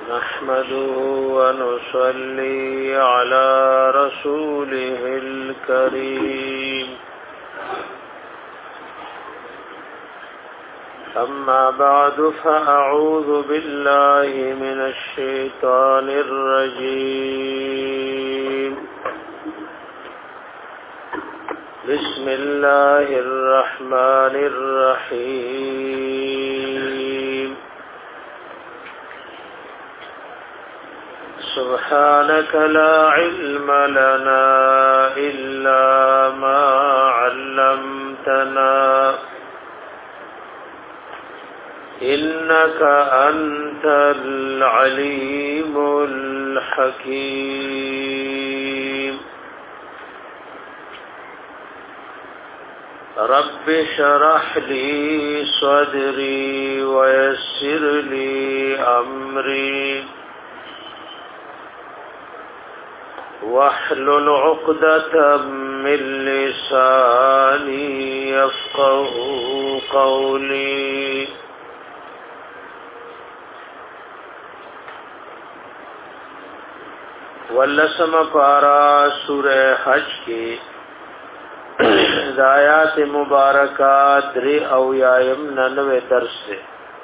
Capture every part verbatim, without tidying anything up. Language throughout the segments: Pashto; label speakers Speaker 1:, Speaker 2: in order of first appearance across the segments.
Speaker 1: نحمده ونصلي على رسوله الكريم أما بعد فأعوذ بالله من الشيطان الرجيم بسم الله الرحمن الرحيم سبحانك لا علم لنا إلا ما علمتنا إنك أنت العليم الحكيم رب شرح لي صدري ويسر لي أمري واحلل عقدة من لساني يفقه قولي واللسم پارا سورہ حج کی آیات مبارکات دری او یایم ننوے درس سے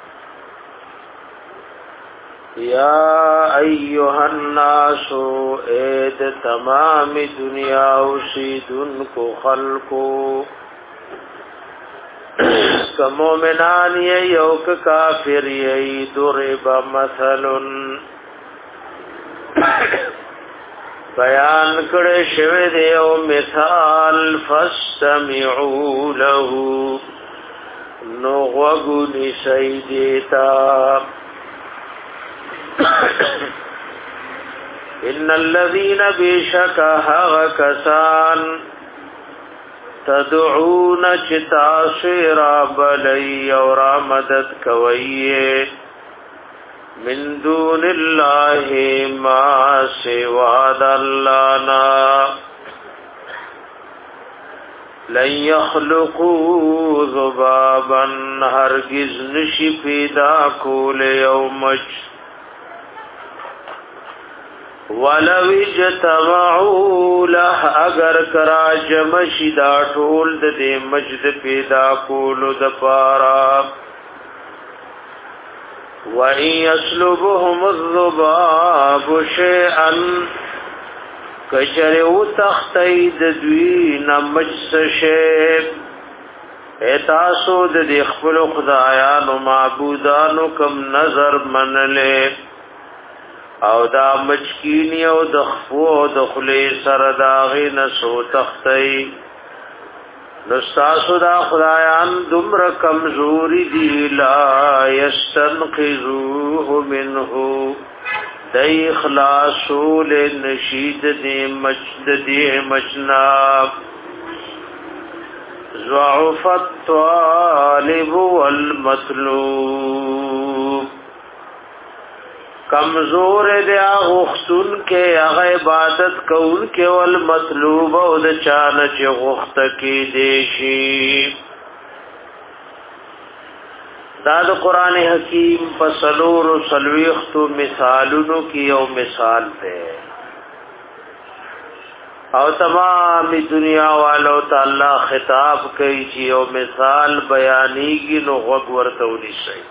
Speaker 1: یا ایوہ الناس اید تمام دنیا اسیدن کو خلقو کہ مومنان یوک کافر یی درب مثلن بیان کړه شوی دی او مثال فاستمعوا له نو غوږونی سیدتا ان الذين بشكها كسان تدعون چتاسرا بلی اور مدد کویه من دون الله ما سوا دلانا لن يخلقوا ذبابا هرگز نشی پیدا کول یومج ولو اجتمعوا له اگر کرا جمشی دا ټول د دې مجد پیدا کول د پارا وَإِن يَسْلُبْهُمُ الذُّبَابُ شَيْئًا کچره او تختید دوی نمجس شیب اتاسو د خپل خدایانو معبودانو کم نظر منلې او دا مچکینی او د خفو د خلی سره داغی نسو تختی نستاسو دا خدایان دمر کمزوری دی لا یستنقذوه منه دی اخلاصو لنشید دی مجد دی مجناب ضعف الطالب والمطلوب کمزور دی غختن کے اغ عبادت کون کے والمطلوب او د چانچ غخت کی دیشی دا د قرآن حکیم فصلور و سلویخت و مثالونو کی او مثال تے او تمام دنیا والو تعالی خطاب کئی چی او مثال بیانی گی نو غگ ورطولی سی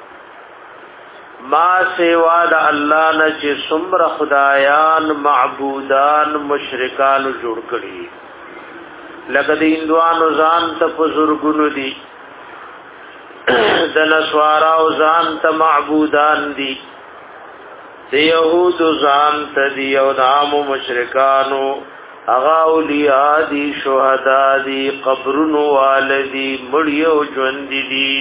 Speaker 1: ما سوا د الله نه چې څومره خدایان معبودان مشرکان جوړ کړي لکه د هندوانو ځان ته بزرګونو دي د نسوارو ځان ته معبودان دي د يهودو ځان ته دي او د عامو مشرکانو هغه اولیاء دي شهدا دي قبرونو والدي مړیو ژوند دي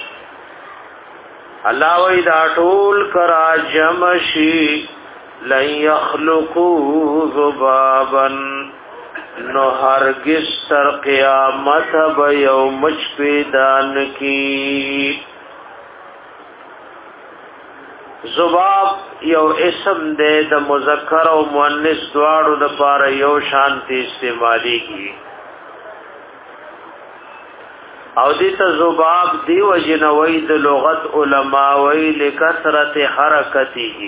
Speaker 1: الله وی دا ټول کرا جمشی لن یخلقوا ذبابا نو هرگز تر قیامت به یوم پیدان کی ذباب یو اسم دے د مذکر او مؤنث دواړو د پاره یو شانتی استعمالی کی او دې ته ذباب دی وجنوي د لغت علما وی لکثرت حرکته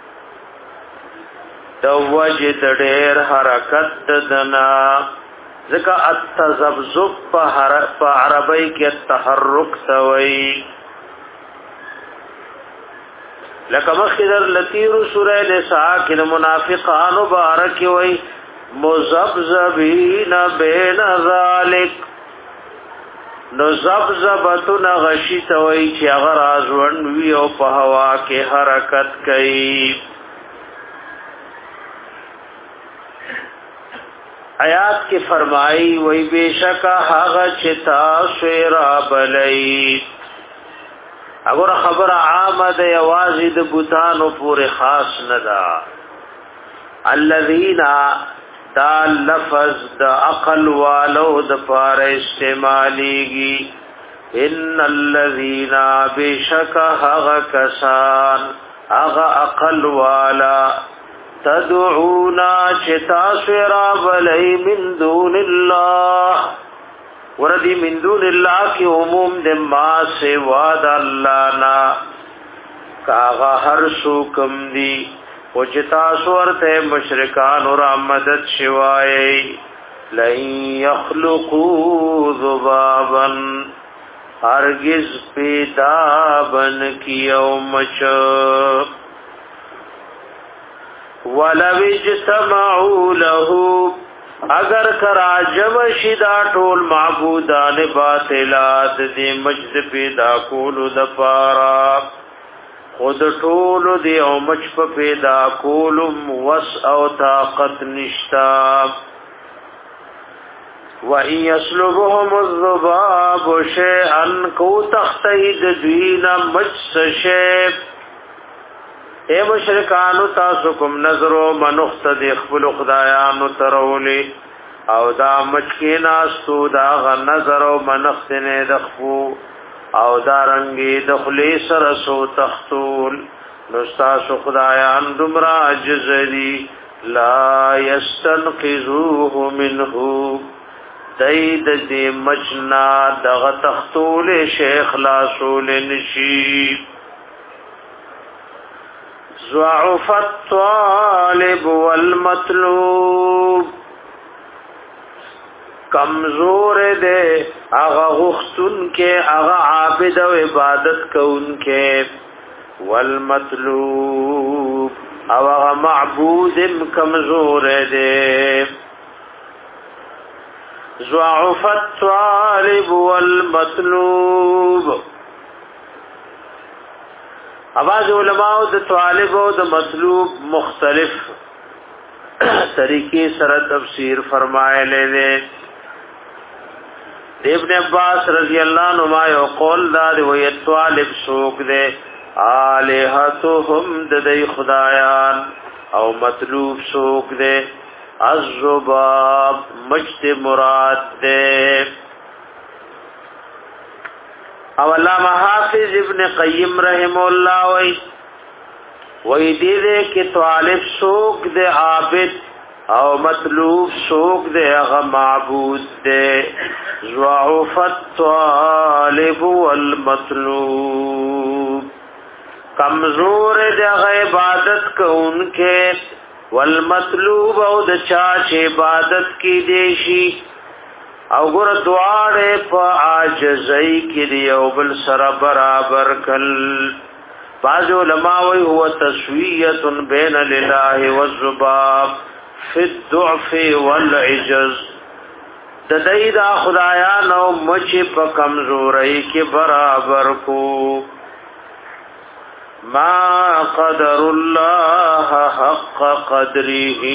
Speaker 1: د وجد ډېر حرکت دنا ذکا التذبذب په عربی کې التحرک توي لکه مخدر لتیر سورہ نساء کې منافقان مبارک وي مذبذبین بین ذلک نو زبزبتون غشی توي چې هغه رازون وی او په هوا کې حرکت کوي. آیات کې فرمایي وای بشکا هغه چې تاسو را بلای اگر خبر عامه ده یوازې د بوتانو پورې خاص نه ده. الذین دا لفظ د عقل والو د پار استعمالیږي. ان الذین بشکا هغه کسان هغه عقل والا تدعونا چتا سرا بلی من دون اللہ وردی من دون اللہ کی عموم دے ما سوا دا اللہ نا کاغا ہر سوکم دی و چتا سورتے مشرکان اور مدد شوائے لن یخلقو ذبابا ہرگز پیدا بن کیو مچ ولو اجتمعوا له اگر کراجم شدا ټول معبودان باطلات دی مجد پیدا کولو د پارا خود ټول دی او مچ په پیدا کولو وس او طاقت نشتا. و ان يسلبهم الذباب شيئا کو تختید دینا مجس شیب. اے مشرکانو تاسو کوم نظرو منخت د خپل خدایانو ترولی او دا مچکینا سو دا غ نظر او منخت نه دخو او دا رنگی دخلی سر سو تختول نو تاسو خدایان دمرا عجزلی لا یستنقذوه منه دید دی مچنا دغ تختول شیخ لاسول نشیب. ضعف الطالب والمطلوب کمزور دے اغا غختن کے اغا عابد و عبادت کون کے والمطلوب اغا معبود کمزور دے. ضعف الطالب والمطلوب اواز علماء د طالب او د مطلوب مختلف طریقے سره تفسیر فرمایله دي. ابن عباس رضی اللہ عنہما یو قول دا دی وی طالب سوک دے آلہتهم ددی خدایان او مطلوب سوک دے الذباب مجد مراد دے. او علامہ حافظ ابن قیم رحم اللہ وی وی دی دے کہ طالب سوک دے عابد او مطلوب سوک دے اغا معبود دے. ضعف الطالب والمطلوب کمزور دے اغا عبادت کو ان کے والمطلوب او د چاچ عبادت کی دیشی او ګور دواړه په عاجزۍ کې دی او بل سره برابر کل. بعض علماء وی هو تسویه بین الاله والذباب فی الضعف والعجز. د دې دا خدایان او مچ په کمزورۍ کې برابر کو. ما قدر الله حق قدره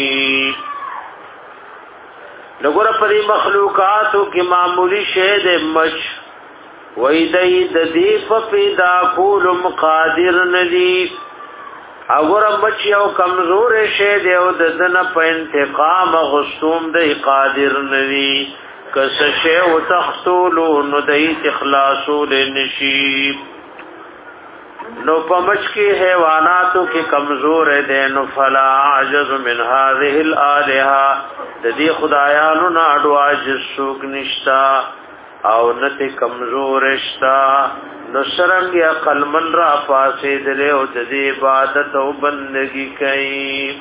Speaker 1: لګور پرې مخلوقاتو کې معمولی شی د مچ وای دای د دې په پیدا کول مقادر ندی. اگر مچ یو کمزور شی دی او د دنه په انتقام غصوم د قادر ندی. کس شی او تخصول نو دای اخلاصول نشیب. نو پمچ کی حیواناتو کی کمزور دے نو فلا عجز من هذه الالهه د دې خدایانو نه اډو عجز سوک نشتا او نته کمزور شتا نصرنګ عقل من را پاسې دله او د عبادت او بندگی کوي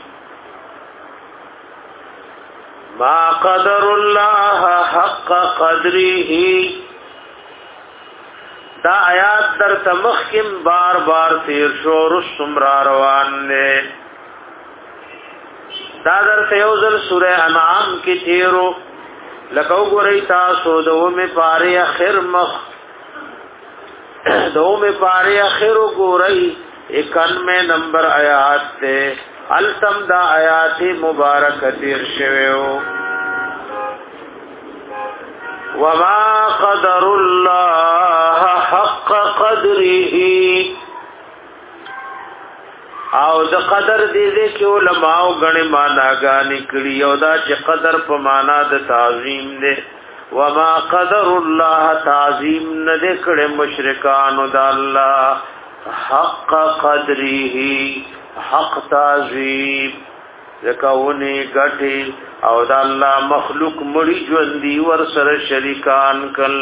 Speaker 1: ما قدر الله حق قدره دا آیات در تمخکم بار بار تیر شو رسم را روان لے دا در تیوزل سورہ انعام کی تیرو لکو گرئی تاسو دو میں پاری اخر مخ دو میں پاری اخر گرئی اکانوے نمبر آیات تے التم دا آیات مبارک تیر شویو وما قدر الله حق قدره او د قدر دې دې کې علماء غني معنا غاني کړی او دا چې قدر په معنا د تعظیم دې وما قدر الله تعظیم نه دې کړي مشرکان د الله حق قدره حق تعظیم زکاونی غټي او د الله مخلوق مړي ژوندۍ ور سره شریکان کل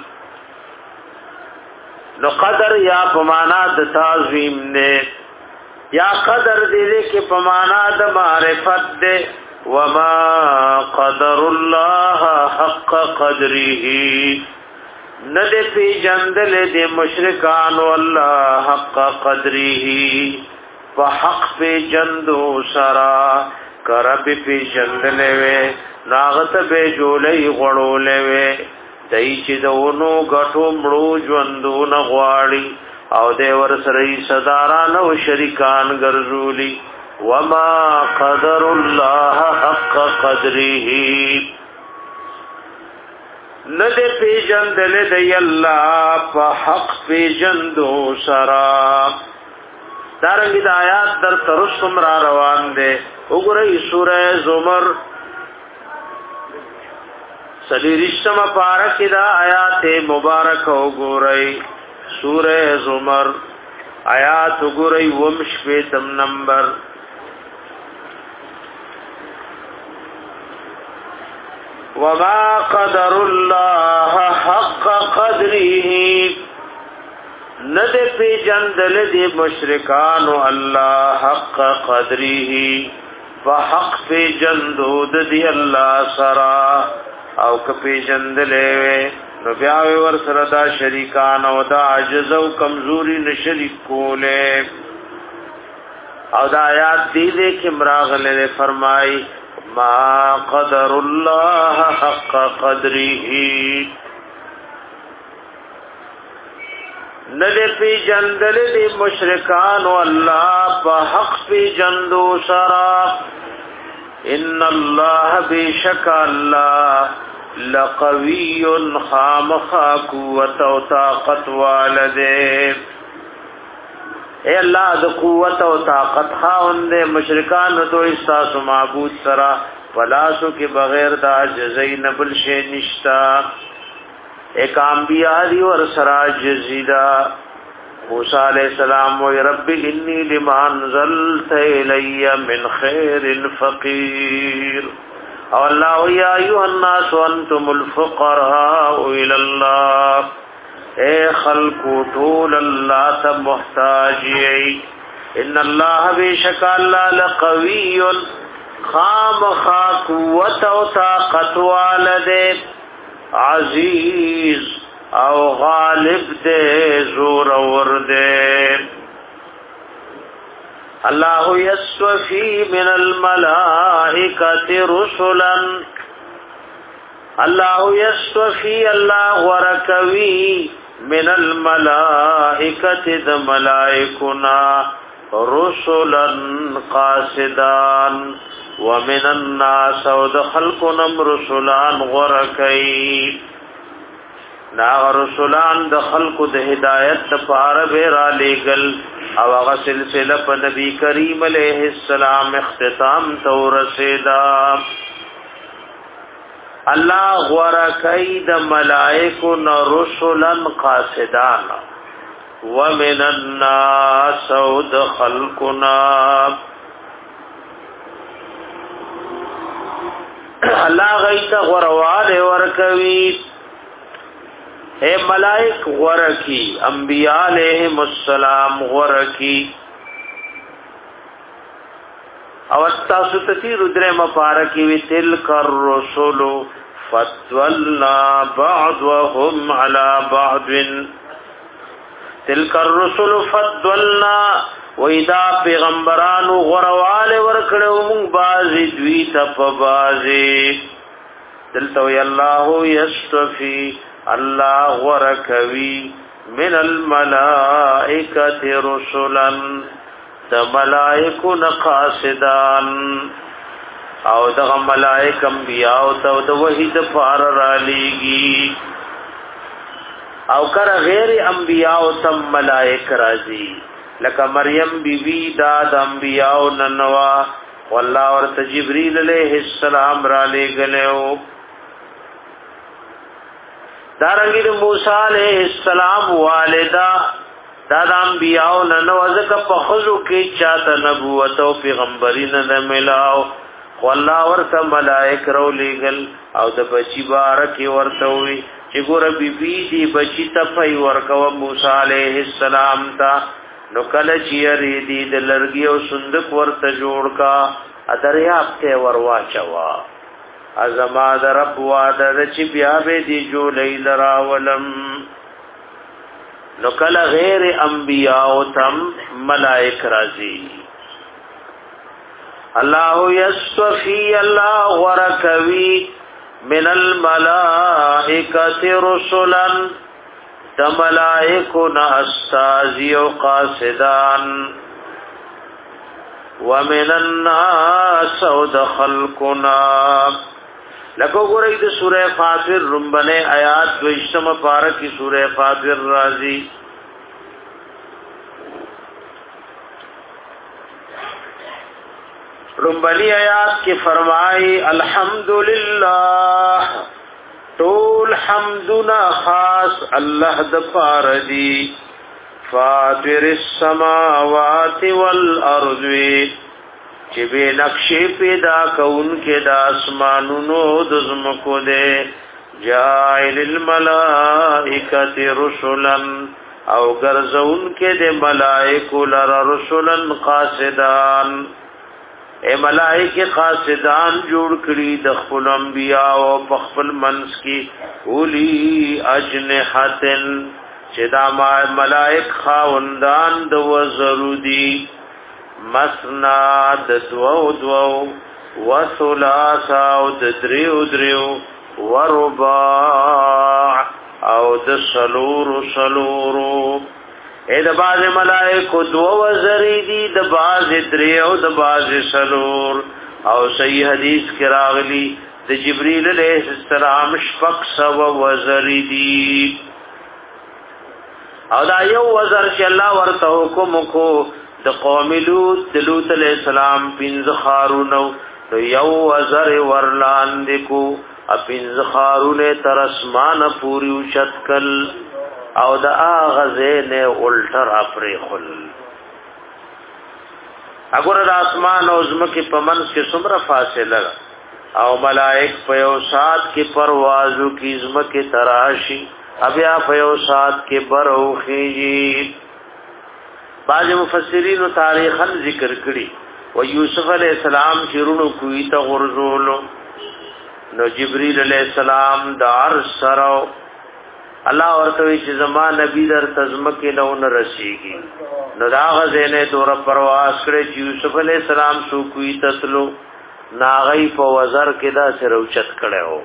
Speaker 1: نو قدر یا پمانا د تعظیم نه یا قدر دې کې پمانا د معرفت ده وما قدر الله حق قدره ندې پی جندل دې مشرکان والله حق قدره فحق پی جندو سرا کرب پی جندلے وے ناغت بے جولئی غڑولے وے دای چې دونو غټو مړو ژوندو نغواړي او دې ور سره صداران او شریکان ګرځولي وما قدر الله حق قدره ندې پیجندل دی الله په حق پیجندو سرا دارنګ د آیات در ترسم را روان دي وګورئ سورہ زمر سلیریشتم پارک دا آیات مبارک وګورئ سورہ زمر آیات وګورئ ومش پیتم نمبر وما قدر الله حق قدره ند پی جندل دی مشرکان الله حق قدره وحق پی جندود دی الله سرا او کپی جندلې نو بیا ور سره دا شریکان او دا عجز او کمزوري نشریک کوله او دا آیات دې دې کې مراغله فرمای ما قدر الله حق قدره ندی پی جندل دی مشرکان و اللہ پا حق پی جندو سرا ان اللہ بیشک اللہ لقوی خامخا قوت و طاقت والدے اے اللہ دا قوت و طاقت خاون دے مشرکان تو استاس معبود سرا پلاسو کے بغیر دا جزئی نبل شے نشتا ایک انبیاء دی ور سراج زیدا موسی علیہ السلام و رب انی لما انزلت الی من خیر فقیر او اللہ یا ایها الناس انتم الفقراء الی اللہ اے خلق طول اللہ تب محتاج ان اللہ بیشک اللہ لقوی خام خا قوت و طاقت والدے عزیز او غالب دے زور ور دے اللہ یسوفی من الملائکۃ رسلا اللہ یسوفی اللہ ورکوی من الملائکۃ د ملائکنا رسلا قاصدان ومن الناس او د خلقنا رسولان غرکی نا رسولان د خلق د هدایت لپاره به را لېګل او هغه سلسله په نبی کریم علیه السلام اختتام تو رسیدا الله غرکی د ملائکه نو رسولان قاصدان ومن الناس او د خلقنا الله غیت غروال ورکوي اے ملائک غرکی انبیاء علیہم السلام غرکی او تاسو ته رودره مبارکی وی تلک الرسل فضلنا بعضهم على بعض تلک الرسل فضلنا وإذا پیغمبرانو غروال ورکړو مونږ بازي دوی ته په بازي دلته وی الله یستفی الله ورکوي من الملائکه رسلا د ملائکو نقاصدان او د ملائک انبیاء او د وحید فار را لیږي او کر غیر انبیاء او تم ملائک راضی لکه مریم بی بی دا د انبیاء ننوا والله ورته جبرئیل علیہ السلام را لګلو دارنګ موسی علیہ السلام والدہ دا د انبیاء ننوا ځکه په خزو کې چاته نبوت او پیغمبري نه ملاو والله ورته ملائک رو لګل او د بچی بارک ورته وی چې ګور بی بی دی بچی ته پي ورکو موسی علیہ السلام تا نو کله چې ری دی د لرګي او صندوق ورته جوړ کا ادریاب ته وروا چوا ازما د رب واده چې بیا به دی جو لیل راولم نو کله غیر انبیاء او تم ملائک راضی الله یصفی الله ورکوی من الملائکه رسلا د ملائکو ناستازی او قاصدان ومن الناس او د خلقنا لکو گوری دی سورہ فاطر رنبنے آیات دوشتم پارکی سورہ فاطر رازی رنبنی آیات کی فرمائی الحمدللہ طول حمدنا خاص اللہ دفار دی فاطر السماوات والارض چې به نقشې پیدا کون کې د اسمانونو د زمکو دے جاعل الملائکه رسلا او ګرځون کې د ملائکو لر رسلا قاصدان اے ملائکه قاصدان جوړ کړي د خپل انبیاء او خپل منس کې اولی اجنحتن چې دا ملائک خاوندان د وزرودی مسنا د دوو دوو وثلاثا او د دریو دریو ورباع او د سلورو سلورو اے د باز ملائکو دو وزری دی د باز دریو د باز سلور او صحیح حدیث کی راغلی د جبرئیل علیہ السلام شفق سو وزری دی او دا یو وزر چې الله ورته حکم کو د قوم لوط د لوط علیہ السلام پنځه خارونو نو یو وزر ورلاندې کو ا پنځه خارونه تر اسمان پوری اوچتکل او د اغزه نه الټر افری خل اگر د اسمان او زمکه په منځ کې څومره فاصله او ملائک په یو سات کې پروازو کې زمکه تراشی بیا په یو سات کې بروخیږي بعض مفسرین و تاریخا ذکر کړي و یوسف علیہ السلام چیرونو کوی ته غرزولو نو جبرئیل علیہ السلام دار سرو الله ورته چې زما نبی در تزمکه نو نه رسیږي نو دا غزنه دور پرواز کړي چې یوسف علیہ السلام سو کوی تسلو ناغی په وزر کې دا سره اوچت کړو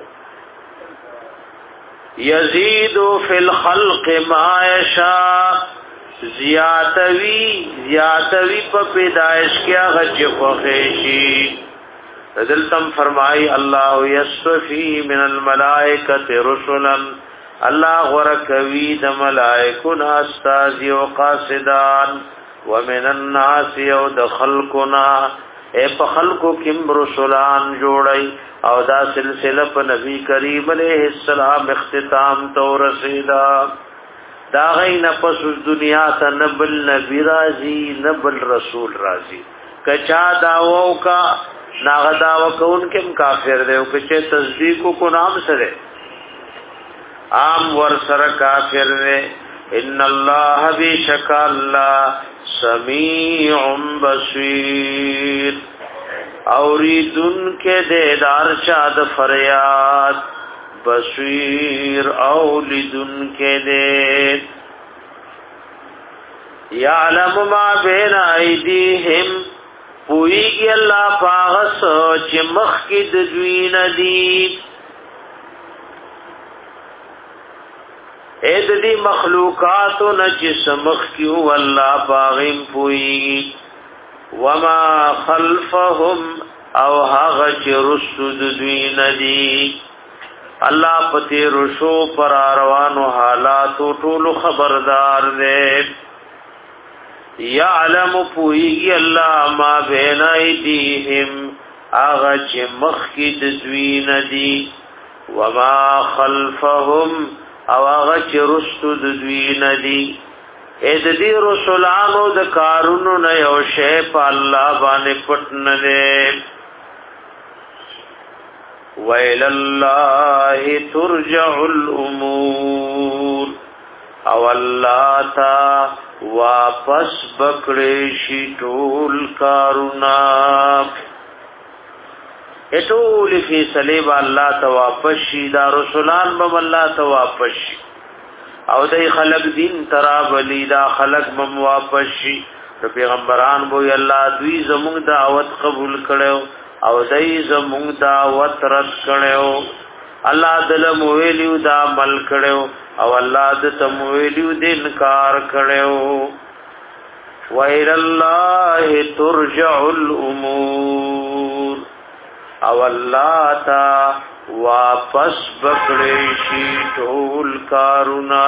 Speaker 1: یزید فی الخلق ما یشاء زیاتوی زیاتوی په پیدائش کیا غچ خوخیشی دلتم فرمائی اللہ یصفی من الملائکة رسلا اللہ ورکوی د ملائکنا استازی و قاصدان ومن الناس او د خلقنا اے په خلقو کم رسولان جوړی او دا سلسله په نبی کریم علیہ السلام اختتام تو رسیدا دا غین پس دنیا ته نبل نبی راضی نبل رسول راضی کچا داوو کا ناغدا وکون کم کافر دی او کچه تصدیق کو نام سره عام ور سره کافر دے ان الله بشک الله سمیع بصیر اوریدن کے دیدار شاد فریاد بصیر اولیدن کے دید یعلم ما بین ایدیہم پوئیگی اللہ پاغس چی مخید دوین دید اید دی مخلوقاتو نچس مخیو اللہ پاغیم پوئیگی وما خلفهم او هغه چې رسد دوی ندی الله پتی رشو پر روانو حالات ټول خبردار دی یعلم پوئی الله ما بین ایدیهم هغه چې مخکې د دوی ندی وما خلفهم او هغه چې رسد دوی ندی اې د دې رسولانو د کارونو نه یو شی په الله باندې پټ نه دی وَإِلَى اللَّهِ تُرْجَعُ الْأُمُورُ او الله تا واپس بکړې شي ټول کارونه اټول فیصله الله تا واپس شي دا رسولان به الله تا واپس شي او دای خلق دین ترا ولی دا خلق مم واپس شي پیغمبران بو الله دوی زموږ دعوت قبول کړو او دای زموږ دعوت رد کړو الله دل مویلیو دا عمل کړو او الله د تمویلیو د انکار کړو وَإِلَى اللَّهِ تُرْجَعُ الْأُمُورُ او الله تا واپس بکړې شي ټول کارونا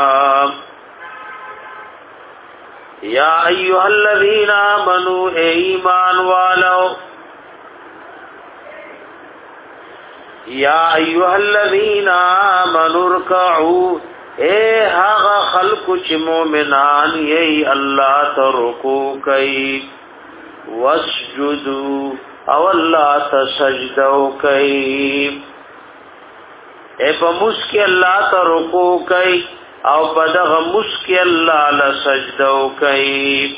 Speaker 1: یا ایها الذین آمنوا ایمان والو یا ایها الذین آمنوا ارکعوا اے هغه خلق چې مؤمنان یې الله ته رکوع کوي واسجدوا او الله ته سجده کوي اے په مسکی الله ته رکوع کوي او په دغه مسکی الله له سجده کوي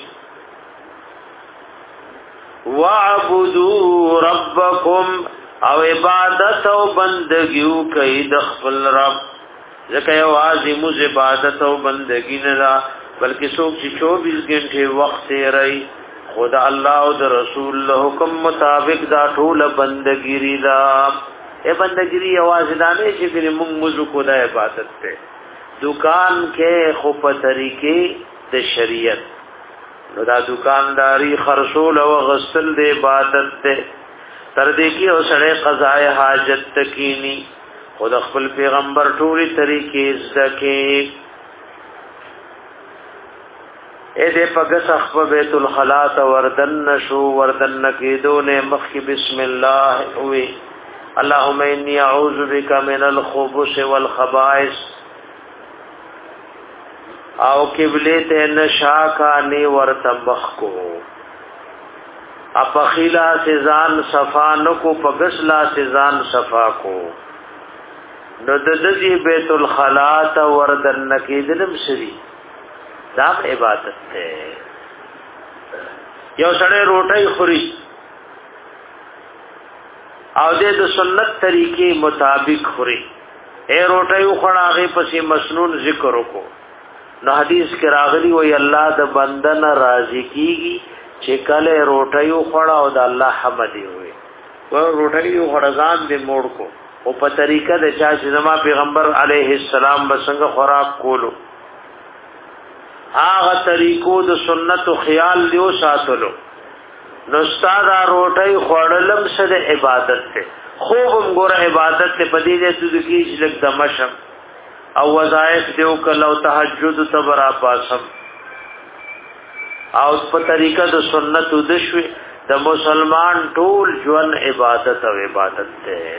Speaker 1: واعبدوا ربکم او عبادت او بندگیو کوي د خپل رب ځکه یوازې موږ عبادت او بندګی نه دا بلکې څوک چې چوبیس غنټه وخت یې رہی خدا الله او د رسول له حکم مطابق دا ټول بندګی دا اے بندګی یوازې دا نه چې په موږ موږ کو دا عبادت ته دکان کې خو په طریقې د شریعت نو دا دکانداری خرصول او غسل د عبادت ته تر دې کې او سره قضاء حاجت تکینی خود خپل پیغمبر ټولي طریقې زکه اے دې پګس خپل بیت الخلاۃ وردن شو وردن کې دونه مخ بسم الله وی اللهم انی اعوذ بک من الخبث والخبائث او قبله ته نشاکانی ورتمخ کو اپخیلا سزان صفانو کو پګسلا سزان صفا کو نو د دې بیت الخلاۃ وردن کې دلم سری دا عبادت ته یو سړی روټي خوري او د سنت طریقې مطابق خوري اے روټي خوړاغه پسې مسنون ذکر وکړو نو حدیث کې راغلی وی الله د بندن راضي کیږي چې کله روټي خوړا او د الله حمد وي و روټي خوړځان دې موړ کو او په طریقه د چا چې زما پیغمبر علیه السلام بسنګ خوراک کولو هغه طریقو د سنت او خیال دیو ساتلو نو استاد روټي خوړلم سره عبادت ته خوب ګور عبادت ته پدې دې د کیش لګ دمشم او وظایف دیو کلو تهجد تبرا پاسم او په طریقه د سنت د شوي د مسلمان ټول ژوند عبادت او عبادت ته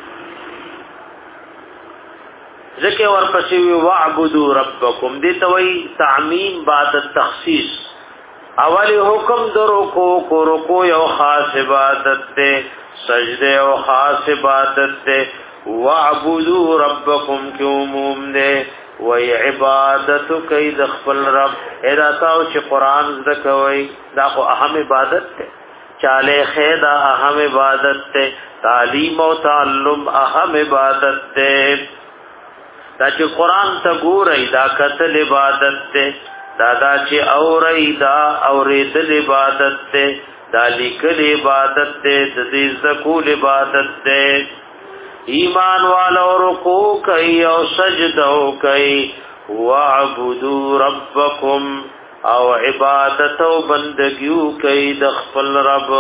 Speaker 1: ذکر ورپسې وی واعبدوا ربکم دې توي تعمیم بعد التخصیص اولی حکم درو کو کو رکو یو خاص عبادت ته سجده او خاص عبادت ته وعبدوا ربکم کی عموم دے وی عبادت کئی دخپل رب ادا تاو چی قرآن زدکوئی دا خو اہم عبادت تے چالے خیدہ اہم عبادت تے تعلیم و تعلم اہم عبادت تے دا چی قرآن تا گو رئی دا قتل عبادت تے دا دا چی اوری دا اوریدل عبادت تے دا لکل عبادت تے دا دیزدکول عبادت تے ایمان والا رکو کئی او سجدو کئی وعبدو ربکم او عبادت و بندگیو کئی دخپل رب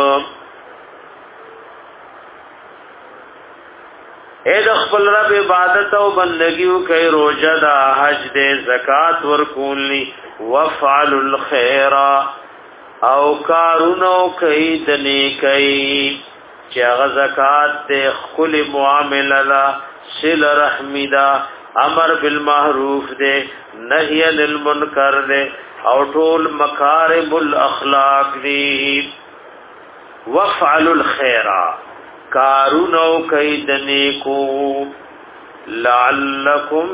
Speaker 1: اے دخپل رب عبادت و بندگیو کئی روجہ دا حج دے زکاة ورکونلی وفعل الخیر او کارونو کئی دنی کئی چی اغا زکاة دے خل معاملہ دا سل رحمی دا امر بالمحروف دے نہی عن المنکر دے او ټول مکارم الاخلاق دی وفعل الخیر کارونو کیدنی کو لعلکم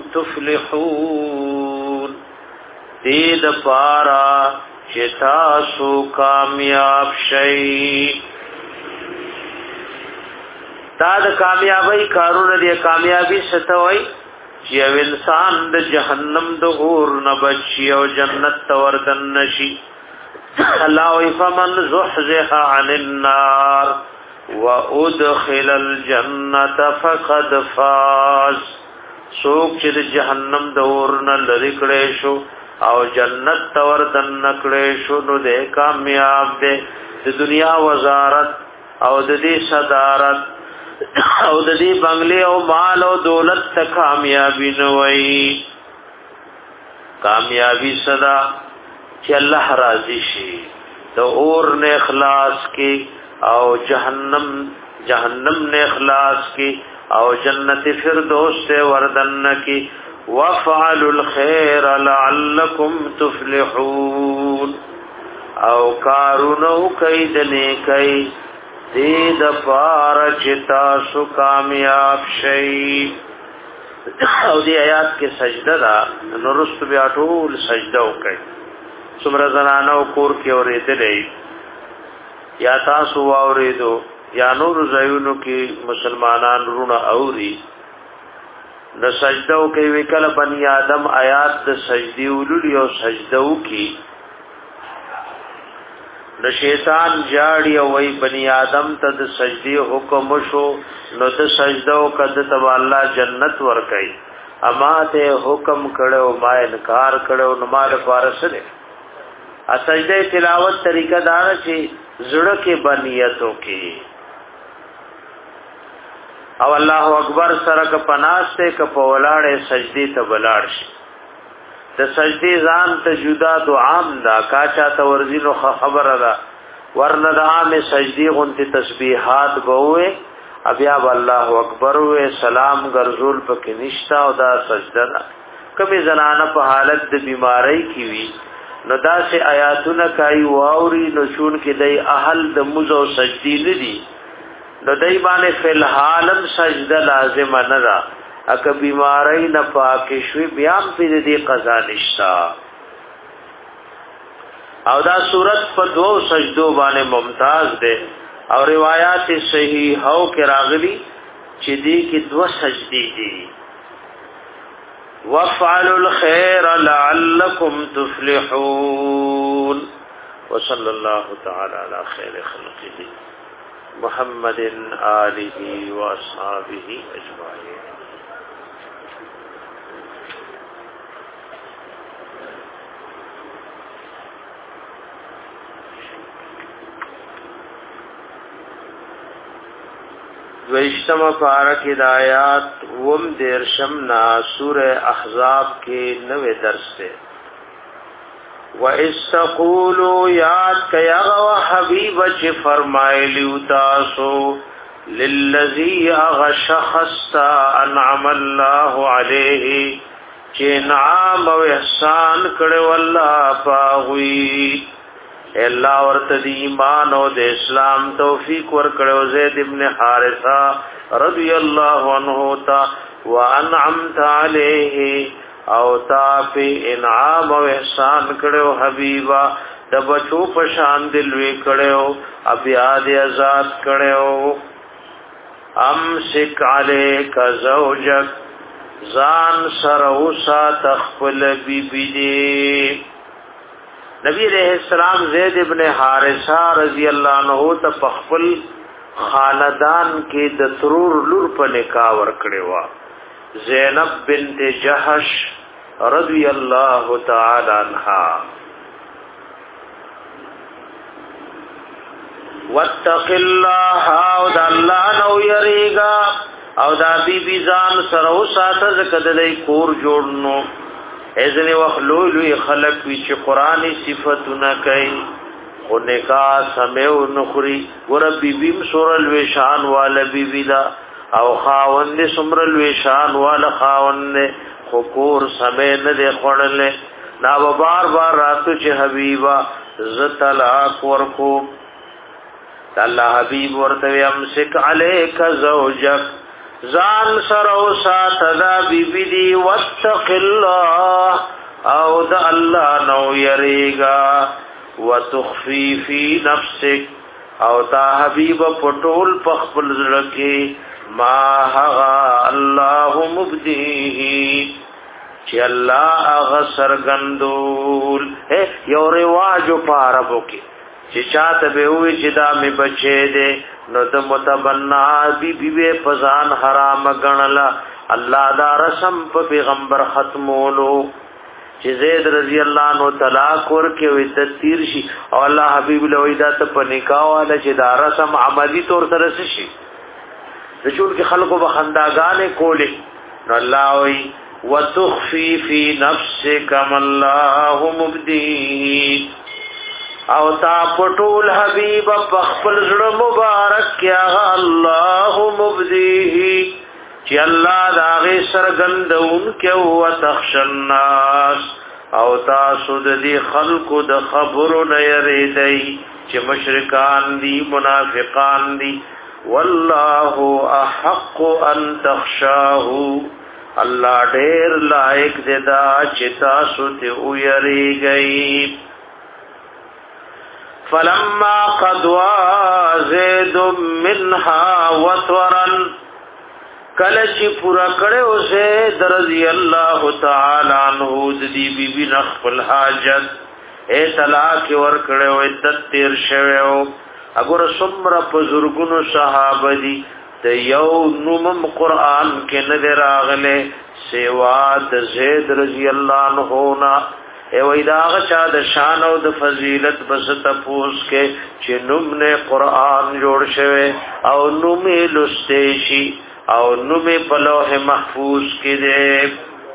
Speaker 1: تفلحون دید پارا چتاسو کامیاب شئی دا د کامیابی کارونه دی کامیابی ستوي چې یو انسان د جهنم د اور نه بچي او جنت ته وردن نشي الله وی فمن زحزح عن النار وادخل الجنه فقد فاز څوک چې د جهنم د اور نه لری کړي شو او جنت ته وردن نکړي شو نو د کامیاب دی د دنیا وزارت او د دې صدارت او د دې بنگلې او مال او دولت ته کامیابی نه وای کامیابی صدا چې الله راضي شي د اور نه اخلاص کی او جهنم جهنم نه اخلاص کی او جنت فردوس ته وردن کی وفعل الخير لعلكم تفلحون او کارونو کیدنه کای دې د پار چتا سو کامیاب شي او دې آیات کې سجده دا نورست بیا ټول سجده وکړي څومره زنانو کور کې اورېدلې یا تاسو اورېدو یا نور زایونو کې مسلمانان رونه اوري د سجده کوي وکړه بنی آدم آیات د سجدي ولولي او سجده وکي د شیطان جاړي او وی بنی آدم ته د سجدي حکم شو نو د سجده او کده تب الله جنت ور کوي اما ته حکم کړو ما انکار کړو نو ما د فارسره ا سجده تلاوت طریقہ دار چې زړه کې بنیتو کې او الله اکبر سره ک پناسته ک په ولاړې سجدي ته بلاړ شي د سجدي ځان ته جدا دعام دا کا چاته ورزینو خبره ده ورنه د عام سجدي غونتی تسبیحات بوئے بیا الله اکبر و سلام ګرځول پکې نشتا او دا سجده ده کمی زنانه په حالت د بیماری کې وي نو دا سه آیاتونه کوي واوري نو شون کې دای اهل د مزو سجدي ندي نو دای باندې فل حالم سجده لازم نه ده اکه بیماری نه پاک شوي بیا په دې قضا نشتا او دا صورت په دوه سجدو باندې ممتاز ده او روایت صحیح او کې راغلي چې دې کې دوه سجدي دي وفعلوا الخير لعلكم تفلحون وصلى الله تعالى على خير خلقه محمد آله واصحابه اجمعين دویشتم پارک ہدایات وم دیرشم نا سورہ احزاب کے نوے درس سے وَإِسْتَقُولُوا یاد کیاغا و حبیب چی فرمائلیو تاسو للذی اغشخصتا انعم اللہ علیہ چی انعام و احسان کڑے واللہ پاغوی اللہ ورته دی ایمان او د اسلام توفیق ورکړو زید ابن حارثه رضی الله عنه تا وانعمت علیه او تا په انعام او احسان کړو حبیبا د بچو په شان دل وی کړو ابیا دې آزاد کړو امسک علیک زوجک زان سروسا تخفل بی بی دی نبی علیہ السلام زید ابن حارثہ رضی اللہ عنہ ته خپل خاندان کې د ترور لور په نکاح ورکړی و زینب بنت جحش رضی الله تعالی عنها واتق الله او د الله نو یریگا او دا بی بی ځان سره وساته زکه د کور جوړنو اذن وخلولوی خلق وی چې قرآنی صفتونه کوي خو نکاح سمو نخری ور بی بیم سورل وشان والا بی بی دا او خاوند سمرل وشان والا خاوند خو کور سمه نه دی خړل نا بار بار راتو چې حبیبا ز طلاق ورکو الله حبیب ورته امسک علیک زوجک زان سرو سات دا بی بی دی واتق اللہ او دا اللہ نو یریگا وتخفی فی نفسک او تا حبیب پټول پخپل زړکی ما هغا اللہ مبدیه چی اللہ اغا سرگندول یو رواجو پاربو کی چی چاہتا بے ہوئی چی دا می بچے دے نو د متبنا بی بی بی پزان حرام گنلا اللہ دا رسم په پیغمبر ختمولو چې زید رضی اللہ عنہ طلاق ورکه وي د تیر شي او الله حبیب له وېدا ته په نکاح والا چې دا رسم عملی طور سره شي رسول کې خلقو بخنداګانې کولې نو الله وی وتخفی فی نفسک ما الله مبدیه او تا پټول حبیب بخپل زړه مبارک کیا الله مبدیه چې الله داغه سرګندون کې او تخش الناس او تاسو د دې خلقو د خبرو نه یریدای چې مشرکان دي منافقان دي والله احق ان تخشاه الله ډېر لایق دی دا چې تاسو ته ویریږئ فلما قضوا زید منها وطرا کلچ پورا کړو زید رضی الله تعالی عنہ د دې بی بی نخل حاجت اے طلاق ور کړو عدت تیر شوو اگر سمر بزرګونو صحابه دي د یو نومم قران کې نه راغله سیوا د زید رضی الله عنہ نا ای وای دا غچا د شان او د فضیلت بس تپوس کې چې نوم نه قران جوړ شوه او نوم لسته شي او نوم په لوح محفوظ کې دی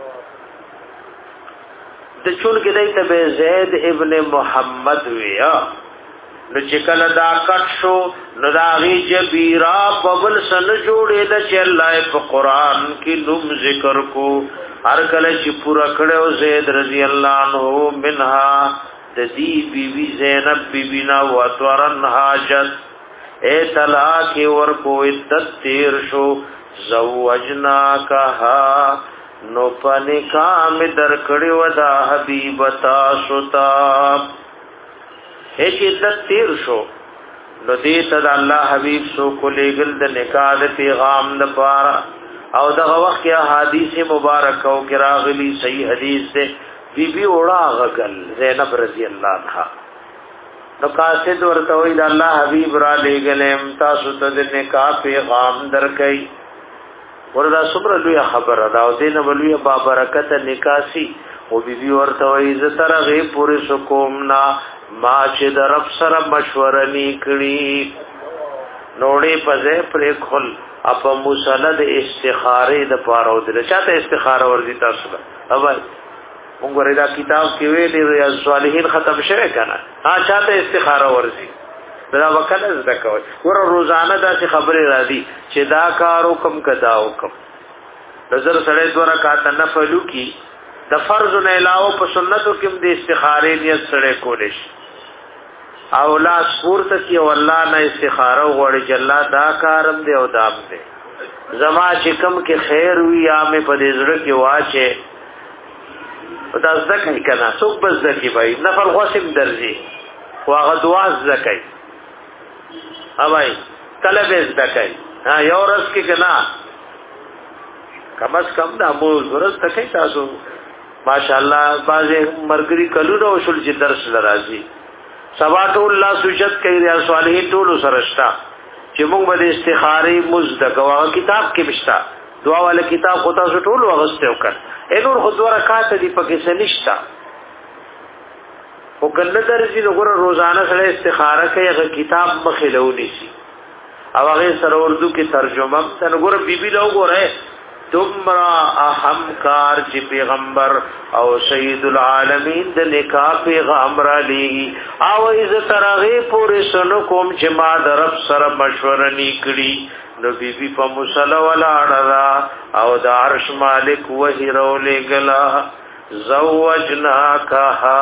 Speaker 1: د چون کې دی ته زید ابن محمد ویا نو چې کله دا کټ شو نو دا غي جبیرا ببل سن جوړې د چې الله په قران کې نوم ذکر کو هر کله چې پورا کړو زید رضی الله عنه منها د دې بیبي زینب بیبی نا وتورن حاجت اے طلاق ور کو عدت تیر شو زوجنا کها نو پنی کام در کړو دا حبیب تاسو ته هیڅ عدت تیر شو نو دې ته الله حبیب سو کو لګل د نکاح د پیغام د پاره او دغه وخت کې حدیث مبارک او کراغلی صحیح حدیث سے بی بی اوڑا غل زینب رضی اللہ عنہا نو قاصد ورته وی د الله حبیب را لګلم تاسو ته د نکاح پیغام درکې وردا صبر لوی خبر ادا او دینه ولوی با برکت نکاسی او بی بی ورته وی ز ترغه پوری سکوم نا ما چې د رب سره مشوره نکړي نوړې پځه پرې خل اپ مسند استخاره د پاره ودل چاته استخاره ورزي تاسو ته اوبای موږ وردا کتاب کې ویلې ریاض صالحین ختم شوه کنه ها چاته استخاره ورزي دا وکړه زده کوي ور روزانه دا خبره را دي چې دا کار حکم کدا حکم نظر سره دوره کا تنفلو کی د فرض نه علاوه په سنتو کې د استخاره نیت سره کولش او لا سپورت کی والله نه استخاره غوړي جلا دا کارم دی او دام دی زما چې کم کې خیر وي یا مې په دې زړه کې واچې دا ځکه کنا څوک بس ځکه وای نفل غوسم درځي واغه دعا ځکه اوای کله به ځکه ها یو ورځ کې کنا کم از کم دا مو ورځ تکي تاسو ماشاءالله بازه مرګري کلو نو شول چې درس لرازي سبات الله سجد کوي ریا صالحین ټول سرشتہ چې موږ به استخاري مزدک او کتاب کې بشتا دعا والا کتاب خو تاسو ټول وغسته وکړ انور خو دوه رکعات دي پکې سنشتا او کله درځي وګوره روزانه سره استخاره کوي هغه کتاب مخې لونی شي او هغه سره اردو کې ترجمه تن وګوره بیبي له وګوره تمرا اهم کار چې پیغمبر او سید العالمین د نکاح پیغمبر علی او از ترغه پورې سن کوم چې ما درب سره مشوره نکړي نو بیبي په مصلا ولاړه او د عرش مالک وحی رولې گلا زوجنا کها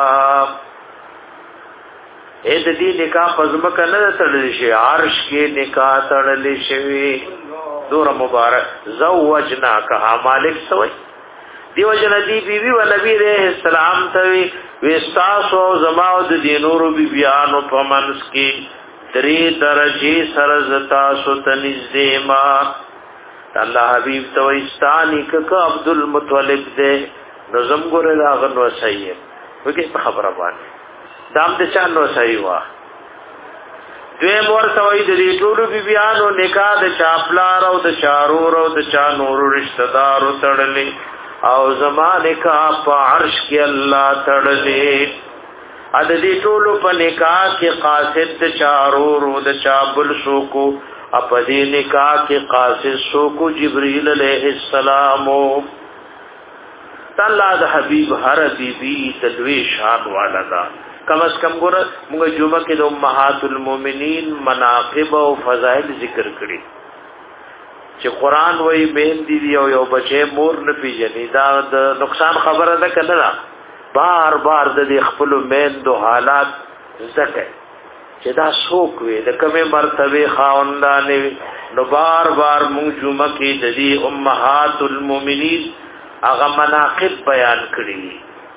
Speaker 1: اې د دې نکاح پزما کنه تړل شي عرش کې نکاح تړل شي دور مبارک زوجنا کها مالک سوی دیو جن دی بی بی و نبی علیہ السلام توی وستاسو زماو د دینورو بی بیانو پمنس کی دری درجی سرزتاسو تنزیما اللہ حبیب توی استانی ککا عبدالمطولب دے نظم گوری لاغن و سیم وکی خبر بانی دام دے چان و سیوا دوی مور سوئی د دې ټولو بیبيانو نکاح د چاپلار او د چارور او د چا نور رشتہ دارو تړلې او زمانه کا په عرش کې الله تړلې ا د دې ټولو په نکاح کې قاصد د چارور او د چابل شو کو اپ دې نکاح کې قاصد شو کو جبرئیل علیہ السلام تعالی د حبیب هر بیبي تدوی شان والا دا کم از کم ګور موږ جمعه کې د امهات المؤمنین مناقب او فضائل ذکر کړي چې قران وایي بین دي یو یو بچي مور نه پیژني دا د نقصان خبره ده کنه بار بار د خپل مین دو حالات زکه چې دا شوق وي د کومه مرتبه خاوندانه نو بار بار موږ جمعه کې د دې امهات المؤمنین هغه مناقب بیان کړي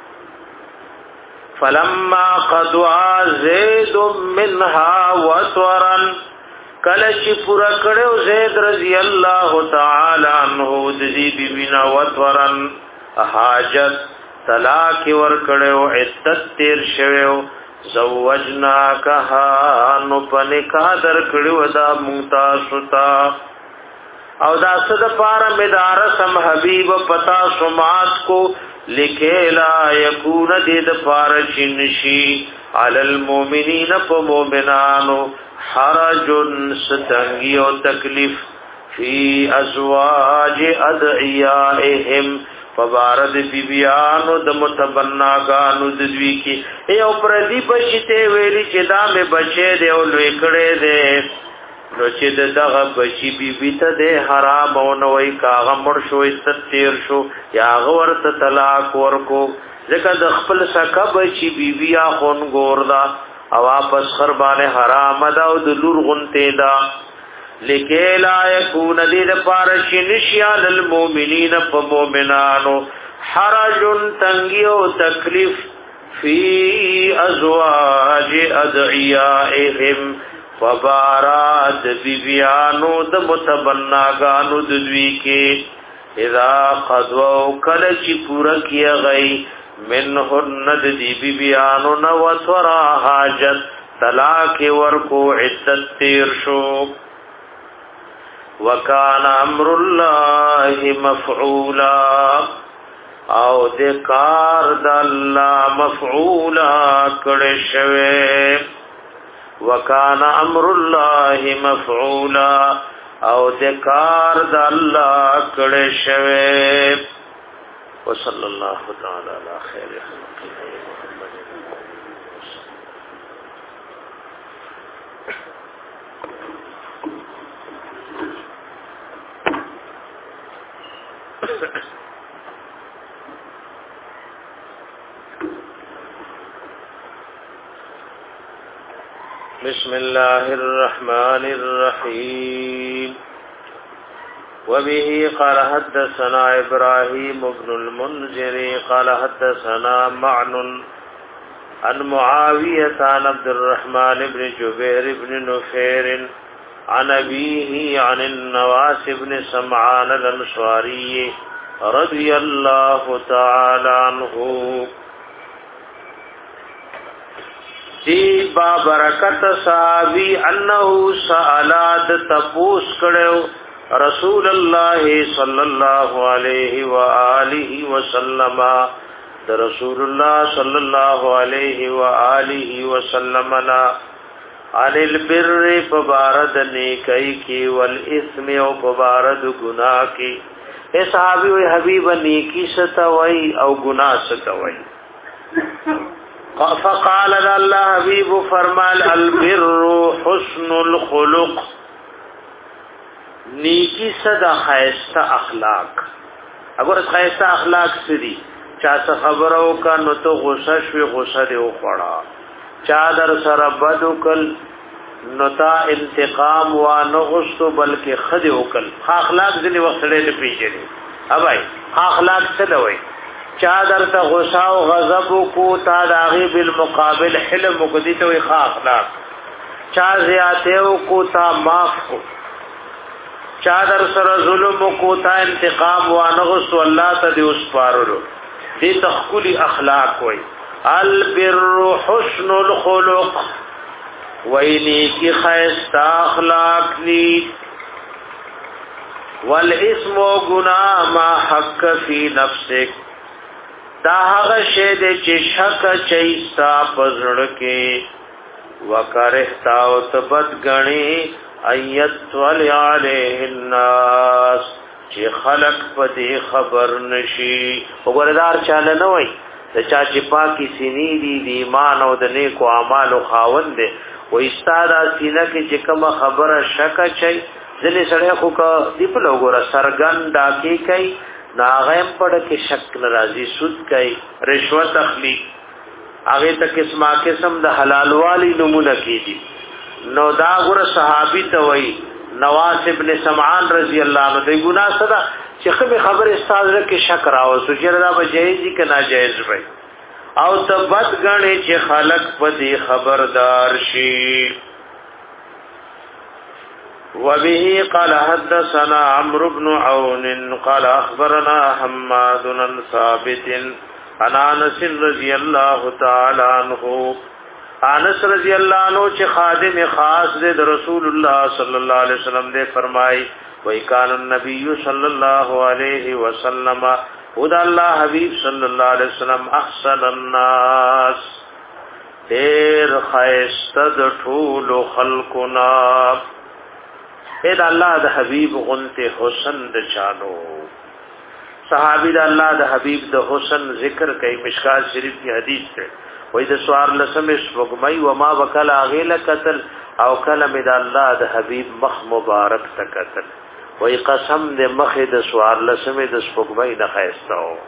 Speaker 1: فلما قضوا زید منها وطرا کلش پورا کړو زید رضی الله تعالی عنہ د دې بیبینا وطرا حاجت طلاق ور کړو عدت تیر شوو زوجنا کها نو پنکا در کړو دا ممتاستا او دا صد پارا مدار سم حبیب پتا سمات کو لکھے لا یکون دید پارچنشی علی المومنین پا مومنانو حرجن ستنگی و تکلیف فی ازواج ادعیائهم فبارد بیبیانو د متبناگانو ددوی کی اے او پردی بچتے ویلی چدا میں بچے دے او لوکڑے دے نو چې دغه بچی بیبی ته د حرام او نوې کاغه مر شو استتیر شو یا غور ته طلاق ورکو ځکه د خپل سکه بچی بیبی یا خون ګوردا او واپس خربانه حرام دا او د لور غنته دا لکه لا یکون دید پارش نشیال المؤمنین فمؤمنانو حرج تنگی او تکلیف فی ازواج ادعیائهم فبارات بیبیانو د متبناگانو ددوی کے اذا قضوا کلچی پورا کیا گئی منہن دی بیبیانو نوتورا حاجت طلاق ورکو عدت تیر شو وکان امر اللہ مفعولا او دے کار دا اللہ مفعولا کڑے شوے وکان امر الله مفعولا او ذکر د الله کړه شوه وصلی الله تعالی علی خیر خلقه محمد بسم الله الرحمن الرحيم وبه قال حدثنا ابراهيم بن المنذر قال حدثنا معن عن معاوية عن عبد الرحمن بن جبير بن نفير عن أبيه عن النواس بن سمعان الأنصاري رضي الله تعالى عنه دی بابرکت صحابی انہو سالات تپوس کڑیو رسول اللہ صلی اللہ علیہ وآلہ وسلم دا رسول اللہ صلی اللہ علیہ وآلہ وسلم عن البر پبارد نیکی کی والاسم او پبارد گناہ کی اے صحابی وی حبیب نیکی ستوئی او گناہ ستوئی فقال اللہ حبیب فرمال البر حسن الخلق نیکی صدا خیستہ اخلاق اگر خیستہ اخلاق سدی چاہتا خبرو کا نو تو غصہ شوی غصہ دیو پڑا چادر سر بدو کل نو تا انتقام وانو غصو بلکہ خدیو کل اخلاق دنی وقت لے پیچھے دی اب آئی اخلاق سدوئی چادر تا غصہ و غضب کو تا داغی بالمقابل حلم کو دیتا ہوئی خواہ اخلاق چا زیادیو کو تا معاف کو چادر سر ظلم کو تا انتقام وانغس واللہ تا دی اس پارلو دی تخکلی اخلاق ہوئی البر حسن الخلق وینی کی خیستا اخلاق لی والاسم و گناہ ما حق فی نفسک دا هغه شی د چې شک چيستا پزړ کې وکرهتا او تبد غني ايت ول عليه الناس چې خلق په خبر نشي وګوردار چاله نه وای د چا چې پاکي سینې دي د ایمان او د نیکو اعمالو خاوند دي و استاد سینه کې چې کوم خبره شک چي ځلې سړی خو کا دی په لګوره سرګن ډاکی کوي ناغیم پڑھ کے شک نرازی سود کئی رشوت اخلی آگے تک اسما قسم دا حلال والی نمونہ کی دی نو دا گر صحابی توئی نواس ابن سمعان رضی اللہ عنہ دی گناہ صدا چخب خبر استاذ رکھ شک راو سجر دا بجائزی کا ناجائز بھئی او تبت گنے چی خلق پدی خبردار شی وبه قال حدثنا عمرو بن عون قال اخبرنا حماد بن ثابت عن انس رضي الله تعالى عنه انس رضی اللہ عنہ چې خادم خاص دے رسول اللہ صلی اللہ علیہ وسلم دے فرمائی وہی کان النبی صلی اللہ علیہ وسلم خدا اللہ حبیب صلی اللہ علیہ وسلم احسن الناس دیر خیستد ټول خلقنا اے دا اللہ دا حبیب غنت حسن دا چانو صحابی دا اللہ دا حبیب دا حسن ذکر کئی مشکات شریف کی حدیث تے وی دا سوار لسم شفقمئی وما بکل آغیل قتل او کلم دا اللہ دا حبیب مخ مبارک تا قتل وی قسم دا مخ دا سوار لسم دا شفقمئی نخیستا ہو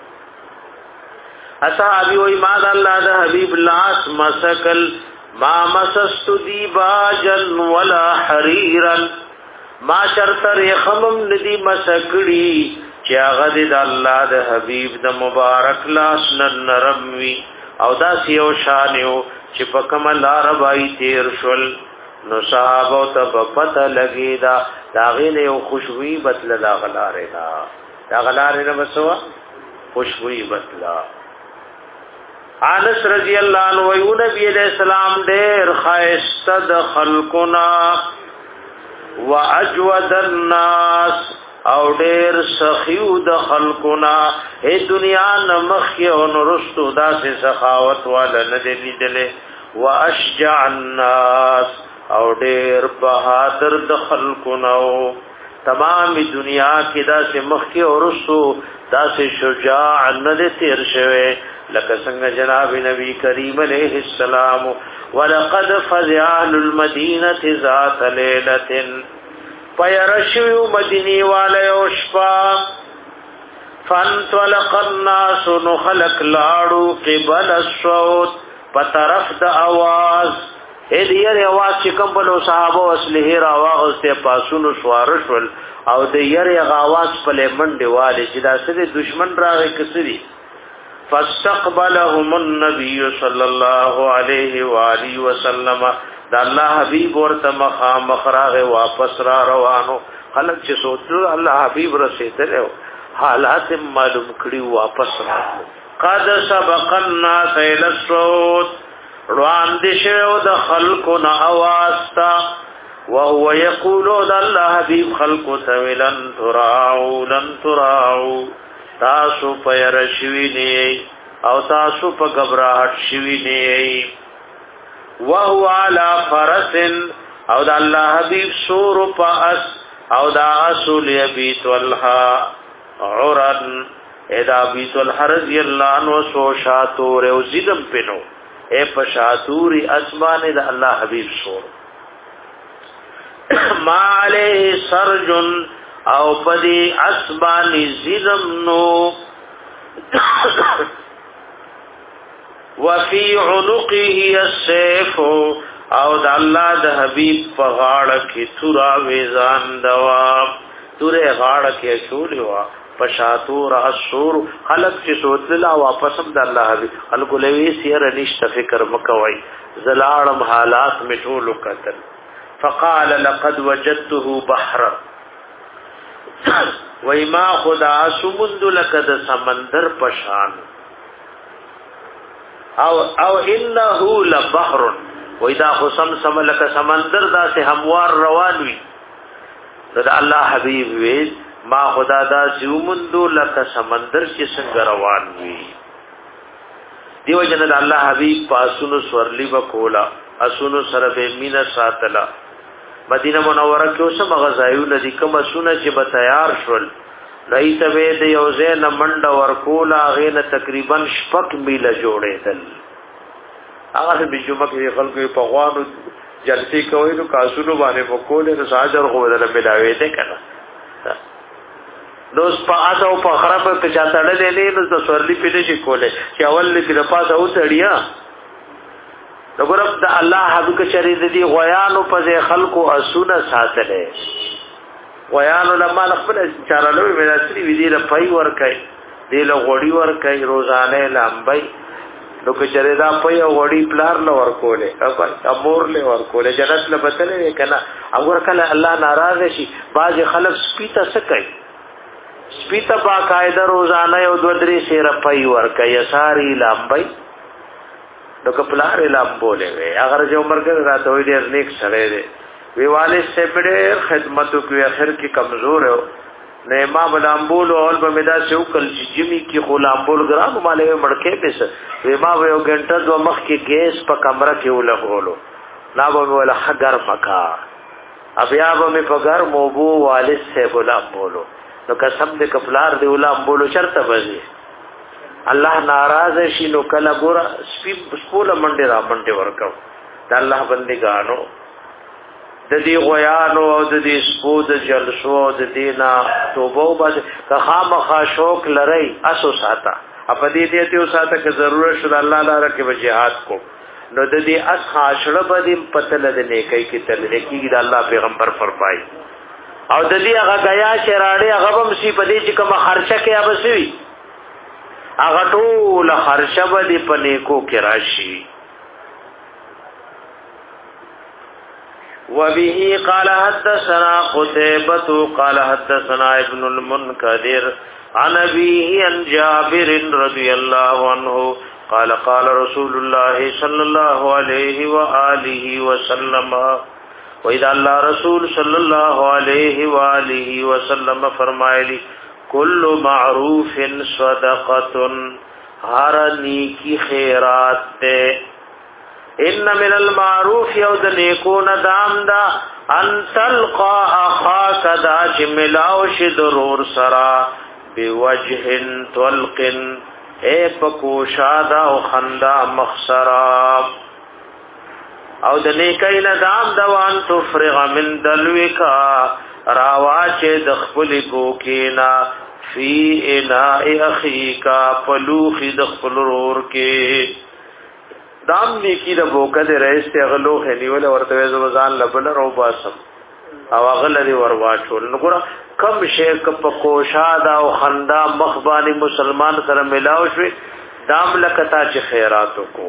Speaker 1: صحابی وی ما دا اللہ دا حبیب لاس مسکل ما مسست دیباجن ولا حریرا ما شرطر خمم ندی مسکڑی چیا غد دا اللہ دا حبیب دا مبارک لاس نرموی او دا سیو شانیو چی پکم اللہ ربائی تیر شل نو صحابو تا بپتا لگی دا دا غین یو خوشوی بطل دا غلارینا دا غلارینا بسوا خوشوی بطلا انس رضی اللہ عنہ و نبی علیہ السلام دیر خیستد خلقنا و اجود الناس او دیر سخیود خلقنا اے دنیا نمخی و نرستو دا سے سخاوت والا ندلی دلے و اشجع الناس او دیر بہادر د خلقنا تمام دنیا کی دا سے مخی و رستو دا سے شجاع ند تیر شوے لکه څنګه جناب نبی کریم علیہ السلام ولقد فزع اهل المدینه ذات ليله فيرشوا مدینی والے اوشپا فانطلق الناس نخلق لاړو قبل الصوت په طرف د आवाज اې دې یواز چې کوم بل صحابه اصله را واغسته پاسونو سوارشل او د یری غاواز په لمنډه والي چې دا سره دشمن راغی کسری فاستقبلهم النبي صلى الله عليه واله وسلم دا الله حبيب ورته مخامخ راغی واپس را روانو خلک چې سوچو الله حبيب رسیدل حالات معلوم کړي واپس راغلو قد سبق الناس الى الصوت روان دي شو د خلقو نه اواز تا وهو يقول الله حبيب خلقو تويلن تراو لن تراو تاسو پیر شوی نی او تاسو په غبرهټ شوی نی وهو على فرس او د الله حبيب سور پاس او دا اصل يبيت والها عرن ادا بیت الحرز یالله نو سو شاتور او زیدم پنو اے پشاتوری اسمان دا اللہ حبیب سور ما علیہ سرجن او پدی اسمان زیدم نو وفی عنقه السیف او دا اللہ دا حبیب پغاڑ کی تورا ویزان دوا تورے غاڑ کی چولی وا پشاتور اسور خلق چې سوتلا واپس هم د الله حبيب خلق لوي سیر نشته فکر مکوي زلالم حالات مټول قتل فقال لقد وجدته بحر وما خدا سمند لقد سمندر پشان او او انه لبحر واذا خصم سم لك سمندر دا سے هموار روان وي دا الله حبيب وي ما خدا دا زومندو لکه سمندر چې څنګه روان وي دیو جن الله حبیب پاسونو سورلی وکولا اسونو سره به مینا ساتلا مدینه منوره کې اوسه مغزایو ندی کوم اسونه چې به تیار شول رئیس به د یو زین منډه ورکولا غینه تقریبا شپک میله جوړېدل هغه به جمعه کې خلکو په غوانو جلسې کوي نو کاسونو باندې وکولې نو ساجر خو بدل ملاوي ته کنه نو سپاده او په خراب په چاته نه نه نو د سورلی پیډه شي کوله چې اول لې په پاسه او تړیا وګورم د الله حق کچری د دې غیانو په خلکو اسونه ساتلې غیانو لما خپل چارلو ملاسری وی دې له پای ور کوي دې له غوړی ور کوي روزانه لامبای نو کچری دا پای او غوړی پلار له ور کوله امور له ور کوله جنت له بتلې کنه اور کله الله ناراض شي باز خلک سپیته سکي سپیتا با قاعده روزانه یو دو درې سیر پای ور کوي ساری لامبای نو کپلار لامبولې وي اگر جو مرګ راته وي ډېر نیک سره دی وی والد سے بڑے خدمتو کی اخر کی کمزور ہے نے امام لامبول اور بمدا سے وکل جمی کی غلامبول ګرام مالې مړکې پس وی ما یو غنټه دو مخ کې گیس په کمره کې ولغولو نا به ولا حجر پکا بیا به په ګر موبو والد سے غلامبولو نو قسم دې کفلار دی غلامبولو چرته بزي الله ناراض شي نو کله ګور سپی سکول منډه را منډه ورکاو د الله بندګانو د دې غیانو او د دې سپو د جلسو او د دینا توبو باز که خامخا شوق لري اسو ساته اپ دې دې ته ساته که ضرورت شو الله لاره کې به jihad کو نو د دې اس خاصړه باندې پتل د نیکي کې تل نیکي د الله پیغمبر فرمایي او د دې هغه غیا شراړي هغه هم سی په دې چې کوم خرچه کې ابسوي هغه ټول خرچه باندې په نیکو کې راشي. وبه قال حدثنا قتيبة قال حدثنا ابن المنكدر عن أبيه عن جابر رضي الله عنه قال قال رسول الله صلى الله عليه وآله وسلم وإذا الله رسول صلى الله عليه وآله وسلم فرمائے كل معروف صدقة ہر نیکی خیرات تے ان من المعروف یود نیکون دام دا ان تلقا اخاک دا جملاوش ضرور سرا بوجه طلق اے پکوشادا و خندا مخسرا او د نیکین دام دا وان تفرغ من دلوکا راواچ دخپل بوکینا فی اناء اخیکا پلوخی دخپل رور کے دام نیکی د بوکه د رئیس ته غلو خنیول ورته زبزان لبل رو باسم او غلری ورواچول نو ګره کم شیخ په کوشاد او خندا مخبانی مسلمان سره ملاو شوی دام لکتا چې خیراتو کو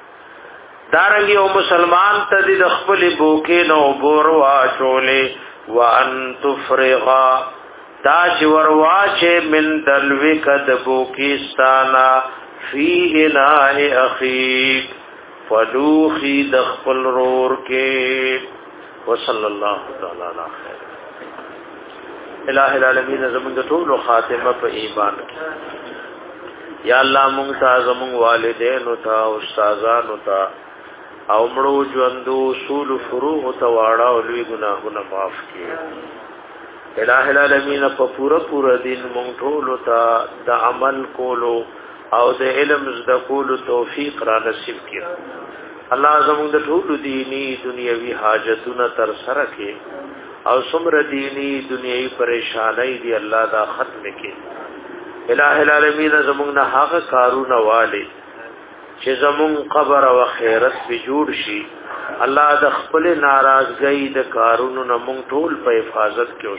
Speaker 1: دارنګي او مسلمان ته د خپل بوکې نو بور واچولې وان تفرغا دا چې ورواچه من دلوی کد بوکیستانا فی اناء اخیک فلوخی دخپل رور کے وصل اللہ تعالی علی خیر الہ العالمین زمون ټول خاتمه په ایمان کې یا الله مونږ ته زمون والدین او تا استادانو ته او مړو ژوندو اصول فروع ته واړه او لوی ګناهونه معاف کړي الہ العالمین په پورا پورا دین مونږ ټول ته د عمل کولو او د علم زده کولو توفیق را نصیب کړي الله زموږ د ټول دینی دنیوي حاجتونه تر سره کړي او څومره دینی دنیوي پریشانای دی الله دا ختم کړي الہ العالمین زموږ نه هغه کارونه والي چې زموږ قبر او خیرت به جوړ شي الله د خپل ناراضګۍ د کارونو نه مونږ ټول په حفاظت کې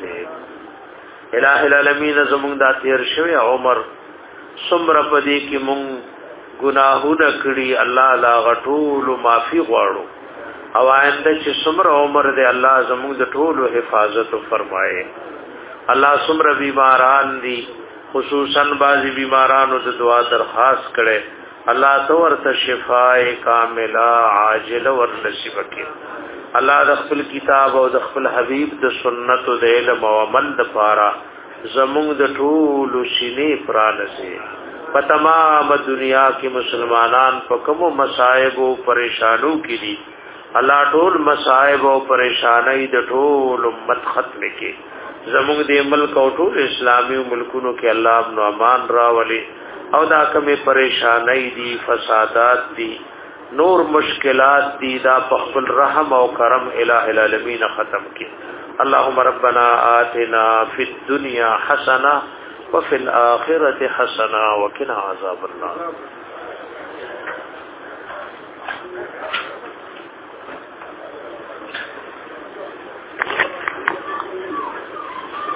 Speaker 1: اوساته الہ العالمین زموږ د تیر شوی عمر څومره پدې کې مونږ ګناهونه کړی الله لا غټول معافي غواړو او آینده چې څومره عمر دې الله زموږ د ټولو حفاظت فرمایي الله څومره بیماران دي خصوصا بعضی بیمارانو د دعا درخواست کړي الله تو ورته شفاء کامله عاجله ور نصیب کړي الله د خپل کتاب او د خپل حبیب د سنت او د علم او عمل د پاره زموږ د ټول شینې پرانسي په تمام دنیا کې مسلمانان په کوم مصائب او پریشانو کې دي الله ټول مصائب او پریشانای د ټول امت ختم کړي زموږ د ملک او ټول اسلامي ملکونو کې الله امن او امان راولي او دا کمی پریشانای دی فسادات دی نور مشکلات دی دا بخبل رحم او کرم الہ العالمین ختم کی اللهم ربنا آتنا فی الدنیا حسنہ وفی الآخرة حسنہ وقنا عذاب النار